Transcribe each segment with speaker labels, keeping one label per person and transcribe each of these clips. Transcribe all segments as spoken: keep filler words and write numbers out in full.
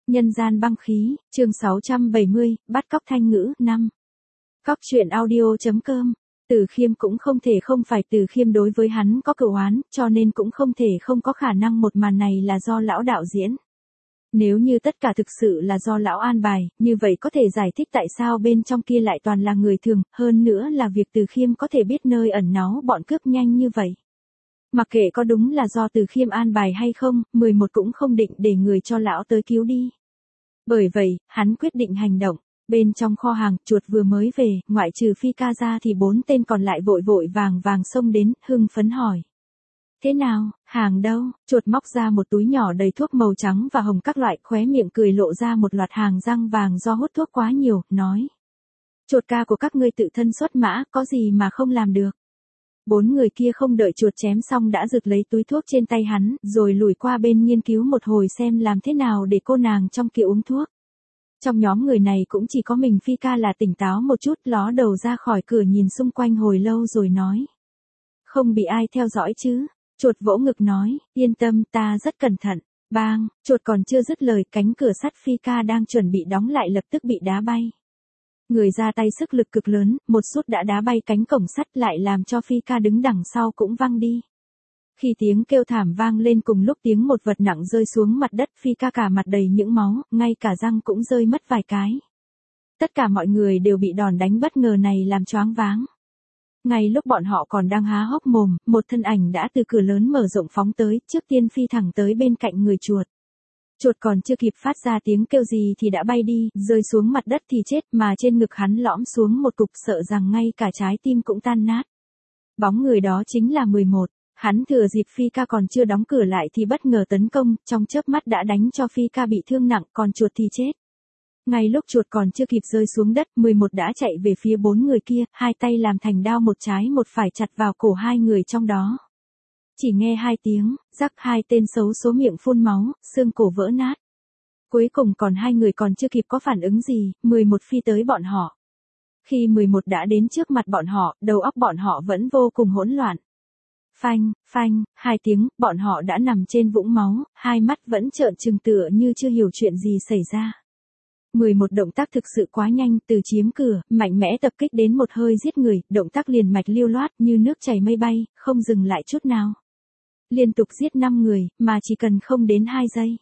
Speaker 1: Nhân gian băng khí, chương sáu trăm bảy mươi, bắt cóc Thanh Ngữ, năm. Cóc truyện audio chấm com. Từ Khiêm cũng không thể không phải Từ Khiêm đối với hắn có cửu oán, cho nên cũng không thể không có khả năng một màn này là do lão đạo diễn. Nếu như tất cả thực sự là do lão an bài, như vậy có thể giải thích tại sao bên trong kia lại toàn là người thường, hơn nữa là việc Từ Khiêm có thể biết nơi ẩn náu bọn cướp nhanh như vậy. Mặc kệ có đúng là do Từ Khiêm an bài hay không, mười một cũng không định để người cho lão tới cứu đi. Bởi vậy, hắn quyết định hành động. Bên trong kho hàng, chuột vừa mới về, ngoại trừ Phi Ca ra thì bốn tên còn lại vội vội vàng vàng xông đến, hưng phấn hỏi. Thế nào, hàng đâu? Chuột móc ra một túi nhỏ đầy thuốc màu trắng và hồng các loại, khóe miệng cười lộ ra một loạt hàng răng vàng do hút thuốc quá nhiều, nói. Chuột ca của các ngươi tự thân xuất mã, có gì mà không làm được. Bốn người kia không đợi chuột chém xong đã giật lấy túi thuốc trên tay hắn, rồi lùi qua bên nghiên cứu một hồi xem làm thế nào để cô nàng trong kia uống thuốc. Trong nhóm người này cũng chỉ có mình Phi Ca là tỉnh táo một chút, ló đầu ra khỏi cửa nhìn xung quanh hồi lâu rồi nói. Không bị ai theo dõi chứ? Chuột vỗ ngực nói, yên tâm, ta rất cẩn thận. Bang, chuột còn chưa dứt lời, cánh cửa sắt Phi Ca đang chuẩn bị đóng lại lập tức bị đá bay. Người ra tay sức lực cực lớn, một sút đã đá bay cánh cổng sắt lại làm cho Phi Ca đứng đằng sau cũng văng đi. Khi tiếng kêu thảm vang lên cùng lúc tiếng một vật nặng rơi xuống mặt đất, Phi Ca cả mặt đầy những máu, ngay cả răng cũng rơi mất vài cái. Tất cả mọi người đều bị đòn đánh bất ngờ này làm choáng váng. Ngay lúc bọn họ còn đang há hốc mồm, một thân ảnh đã từ cửa lớn mở rộng phóng tới, trước tiên phi thẳng tới bên cạnh người chuột. Chuột còn chưa kịp phát ra tiếng kêu gì thì đã bay đi, rơi xuống mặt đất thì chết, mà trên ngực hắn lõm xuống một cục, sợ rằng ngay cả trái tim cũng tan nát. Bóng người đó chính là mười một. Hắn thừa dịp Phi Ca còn chưa đóng cửa lại thì bất ngờ tấn công, trong chớp mắt đã đánh cho Phi Ca bị thương nặng, còn chuột thì chết. Ngay lúc chuột còn chưa kịp rơi xuống đất, mười một đã chạy về phía bốn người kia, hai tay làm thành đao một trái một phải chặt vào cổ hai người trong đó. Chỉ nghe hai tiếng, rắc, hai tên xấu số miệng phun máu, xương cổ vỡ nát. Cuối cùng còn hai người còn chưa kịp có phản ứng gì, mười một phi tới bọn họ. Khi mười một đã đến trước mặt bọn họ, đầu óc bọn họ vẫn vô cùng hỗn loạn. Phanh, phanh, hai tiếng, bọn họ đã nằm trên vũng máu, hai mắt vẫn trợn trừng tựa như chưa hiểu chuyện gì xảy ra. mười một động tác thực sự quá nhanh, từ chiếm cửa, mạnh mẽ tập kích đến một hơi giết người, động tác liền mạch lưu loát như nước chảy mây bay, không dừng lại chút nào. Liên tục giết năm người, mà chỉ cần không đến hai giây.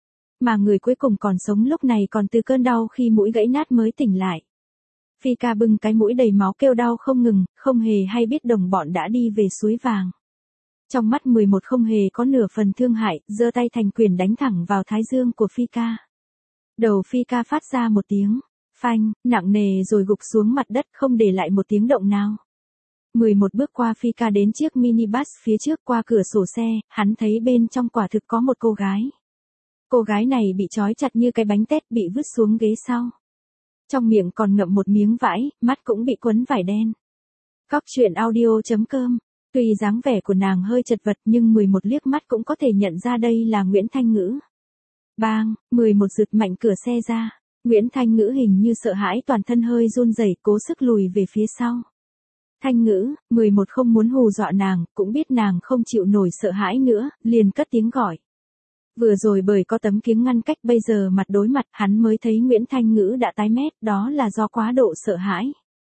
Speaker 1: Mà người cuối cùng còn sống lúc này còn từ cơn đau khi mũi gãy nát mới tỉnh lại. Phi Ca bưng cái mũi đầy máu kêu đau không ngừng, không hề hay biết đồng bọn đã đi về suối vàng. Trong mắt mười một không hề có nửa phần thương hại, giơ tay thành quyền đánh thẳng vào thái dương của Phi Ca. Đầu Phi Ca phát ra một tiếng phanh, nặng nề rồi gục xuống mặt đất không để lại một tiếng động nào. mười một bước qua Phi Ca đến chiếc minibus phía trước, qua cửa sổ xe, hắn thấy bên trong quả thực có một cô gái. Cô gái này bị trói chặt như cái bánh tét, bị vứt xuống ghế sau. Trong miệng còn ngậm một miếng vải, mắt cũng bị quấn vải đen. Cóc truyện audio chấm com. Tuy dáng vẻ của nàng hơi chật vật nhưng mười một liếc mắt cũng có thể nhận ra đây là Nguyễn Thanh Ngữ. Bang, mười một giật mạnh cửa xe ra. Nguyễn Thanh Ngữ hình như sợ hãi, toàn thân hơi run rẩy, cố sức lùi về phía sau. Thanh Ngữ, mười một không muốn hù dọa nàng, cũng biết nàng không chịu nổi sợ hãi nữa, liền cất tiếng gọi. Vừa rồi bởi có tấm kiếng ngăn cách, bây giờ mặt đối mặt hắn mới thấy Nguyễn Thanh Ngữ đã tái mét, đó là do quá độ sợ hãi.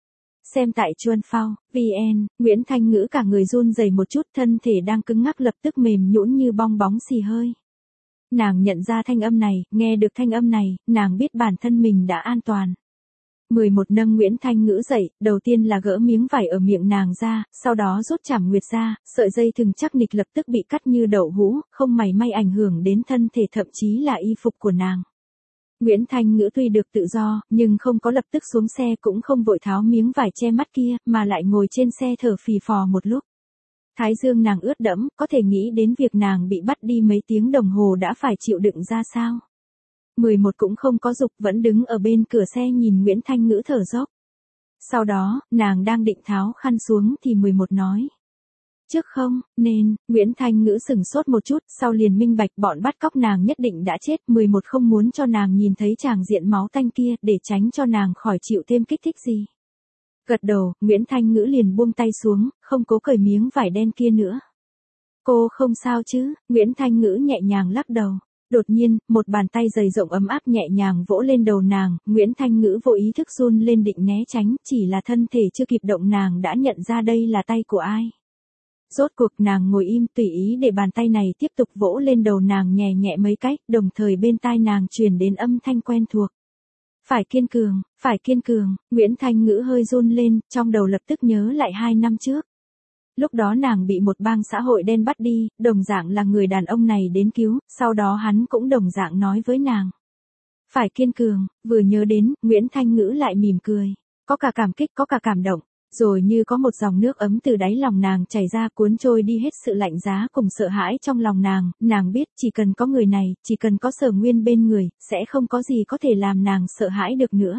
Speaker 1: Xem tại Chuan Phao, vn, Nguyễn Thanh Ngữ cả người run rẩy một chút, thân thể đang cứng ngắc lập tức mềm nhũn như bong bóng xì hơi. Nàng nhận ra thanh âm này, nghe được thanh âm này, nàng biết bản thân mình đã an toàn. mười một nâng Nguyễn Thanh Ngữ dậy, đầu tiên là gỡ miếng vải ở miệng nàng ra, sau đó rút chảm nguyệt ra, sợi dây thừng chắc nịch lập tức bị cắt như đậu hũ, không mảy may ảnh hưởng đến thân thể thậm chí là y phục của nàng. Nguyễn Thanh Ngữ tuy được tự do, nhưng không có lập tức xuống xe, cũng không vội tháo miếng vải che mắt kia, mà lại ngồi trên xe thở phì phò một lúc. Thái dương nàng ướt đẫm, có thể nghĩ đến việc nàng bị bắt đi mấy tiếng đồng hồ đã phải chịu đựng ra sao. mười một cũng không có dục, vẫn đứng ở bên cửa xe nhìn Nguyễn Thanh Ngữ thở dốc. Sau đó, nàng đang định tháo khăn xuống thì mười một nói. Trước không, nên, Nguyễn Thanh Ngữ sửng sốt một chút, sau liền minh bạch bọn bắt cóc nàng nhất định đã chết, mười một không muốn cho nàng nhìn thấy tràng diện máu tanh kia, để tránh cho nàng khỏi chịu thêm kích thích gì. Gật đầu, Nguyễn Thanh Ngữ liền buông tay xuống, không cố cởi miếng vải đen kia nữa. Cô không sao chứ? Nguyễn Thanh Ngữ nhẹ nhàng lắc đầu. Đột nhiên, một bàn tay dày rộng ấm áp nhẹ nhàng vỗ lên đầu nàng, Nguyễn Thanh Ngữ vô ý thức run lên định né tránh, chỉ là thân thể chưa kịp động nàng đã nhận ra đây là tay của ai. Rốt cuộc nàng ngồi im tùy ý để bàn tay này tiếp tục vỗ lên đầu nàng nhẹ nhẹ mấy cái, đồng thời bên tai nàng truyền đến âm thanh quen thuộc. Phải kiên cường, phải kiên cường, Nguyễn Thanh Ngữ hơi run lên, trong đầu lập tức nhớ lại hai năm trước. Lúc đó nàng bị một bang xã hội đen bắt đi, đồng dạng là người đàn ông này đến cứu, sau đó hắn cũng đồng dạng nói với nàng. Phải kiên cường, vừa nhớ đến, Nguyễn Thanh Ngữ lại mỉm cười. Có cả cảm kích, có cả cảm động, rồi như có một dòng nước ấm từ đáy lòng nàng chảy ra cuốn trôi đi hết sự lạnh giá cùng sợ hãi trong lòng nàng, nàng biết chỉ cần có người này, chỉ cần có Sở Nguyên bên người, sẽ không có gì có thể làm nàng sợ hãi được nữa.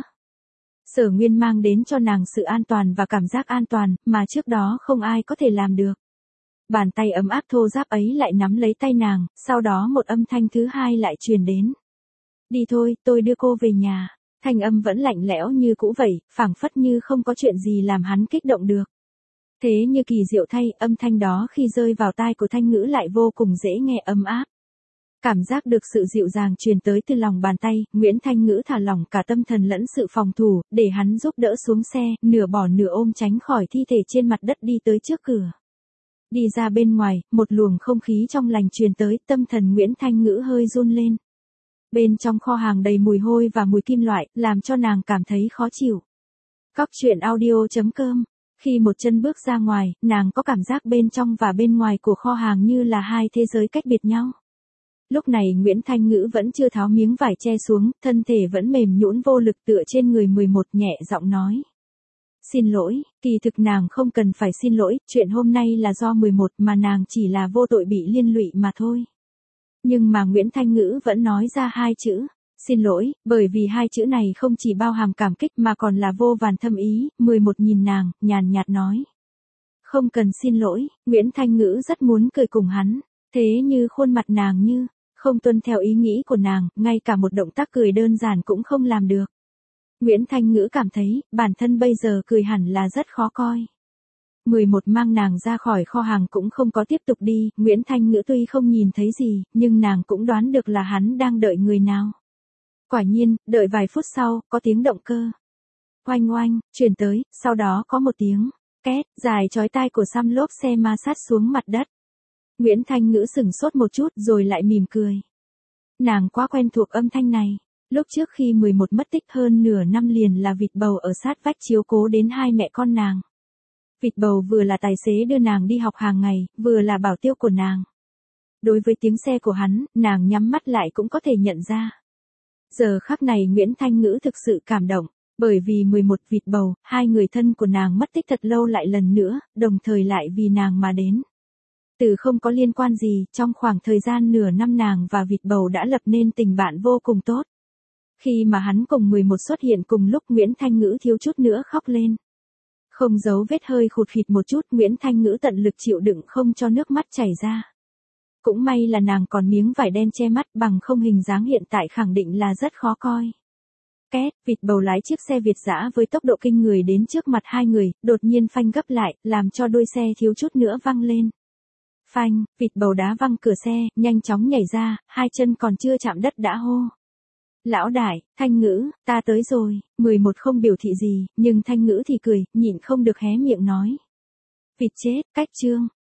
Speaker 1: Sở Nguyên mang đến cho nàng sự an toàn và cảm giác an toàn, mà trước đó không ai có thể làm được. Bàn tay ấm áp thô ráp ấy lại nắm lấy tay nàng, sau đó một âm thanh thứ hai lại truyền đến. Đi thôi, tôi đưa cô về nhà. Thanh âm vẫn lạnh lẽo như cũ vậy, phảng phất như không có chuyện gì làm hắn kích động được. Thế như kỳ diệu thay, âm thanh đó khi rơi vào tai của Thanh Ngữ lại vô cùng dễ nghe ấm áp. Cảm giác được sự dịu dàng truyền tới từ lòng bàn tay, Nguyễn Thanh Ngữ thả lỏng cả tâm thần lẫn sự phòng thủ, để hắn giúp đỡ xuống xe, nửa bỏ nửa ôm tránh khỏi thi thể trên mặt đất đi tới trước cửa. Đi ra bên ngoài, một luồng không khí trong lành truyền tới, tâm thần Nguyễn Thanh Ngữ hơi run lên. Bên trong kho hàng đầy mùi hôi và mùi kim loại, làm cho nàng cảm thấy khó chịu. Cóc truyện audio chấm com. Khi một chân bước ra ngoài, nàng có cảm giác bên trong và bên ngoài của kho hàng như là hai thế giới cách biệt nhau. Lúc này Nguyễn Thanh Ngữ vẫn chưa tháo miếng vải che xuống, thân thể vẫn mềm nhũn vô lực tựa trên người mười một nhẹ giọng nói. Xin lỗi, kỳ thực nàng không cần phải xin lỗi, chuyện hôm nay là do mười một mà nàng chỉ là vô tội bị liên lụy mà thôi. Nhưng mà Nguyễn Thanh Ngữ vẫn nói ra hai chữ, xin lỗi, bởi vì hai chữ này không chỉ bao hàm cảm kích mà còn là vô vàn thâm ý, mười một nhìn nàng, nhàn nhạt nói. Không cần xin lỗi, Nguyễn Thanh Ngữ rất muốn cười cùng hắn, thế như khuôn mặt nàng như, không tuân theo ý nghĩ của nàng, ngay cả một động tác cười đơn giản cũng không làm được. Nguyễn Thanh Ngữ cảm thấy, bản thân bây giờ cười hẳn là rất khó coi. mười một mang nàng ra khỏi kho hàng cũng không có tiếp tục đi, Nguyễn Thanh Ngữ tuy không nhìn thấy gì, nhưng nàng cũng đoán được là hắn đang đợi người nào. Quả nhiên, đợi vài phút sau, có tiếng động cơ. Oanh oanh, truyền tới, sau đó có một tiếng, két, dài chói tai của xăm lốp xe ma sát xuống mặt đất. Nguyễn Thanh Ngữ sửng sốt một chút rồi lại mỉm cười. Nàng quá quen thuộc âm thanh này. Lúc trước khi mười một mất tích hơn nửa năm liền là vịt bầu ở sát vách chiếu cố đến hai mẹ con nàng. Vịt bầu vừa là tài xế đưa nàng đi học hàng ngày, vừa là bảo tiêu của nàng. Đối với tiếng xe của hắn, nàng nhắm mắt lại cũng có thể nhận ra. Giờ khắc này Nguyễn Thanh Ngữ thực sự cảm động, bởi vì mười một vịt bầu, hai người thân của nàng mất tích thật lâu lại lần nữa, đồng thời lại vì nàng mà đến. Từ không có liên quan gì, trong khoảng thời gian nửa năm nàng và vịt bầu đã lập nên tình bạn vô cùng tốt. Khi mà hắn cùng mười một xuất hiện cùng lúc Nguyễn Thanh Ngữ thiếu chút nữa khóc lên. Không giấu vết hơi khụt khịt một chút, Nguyễn Thanh Ngữ tận lực chịu đựng không cho nước mắt chảy ra. Cũng may là nàng còn miếng vải đen che mắt, bằng không hình dáng hiện tại khẳng định là rất khó coi. Két, vịt bầu lái chiếc xe Việt dã với tốc độ kinh người đến trước mặt hai người, đột nhiên phanh gấp lại, làm cho đuôi xe thiếu chút nữa văng lên. Phanh, vịt bầu đá văng cửa xe, nhanh chóng nhảy ra, hai chân còn chưa chạm đất đã hô. Lão đại, Thanh Ngữ, ta tới rồi, mười một không biểu thị gì, nhưng Thanh Ngữ thì cười, nhịn không được hé miệng nói. Vịt chết, cách chương,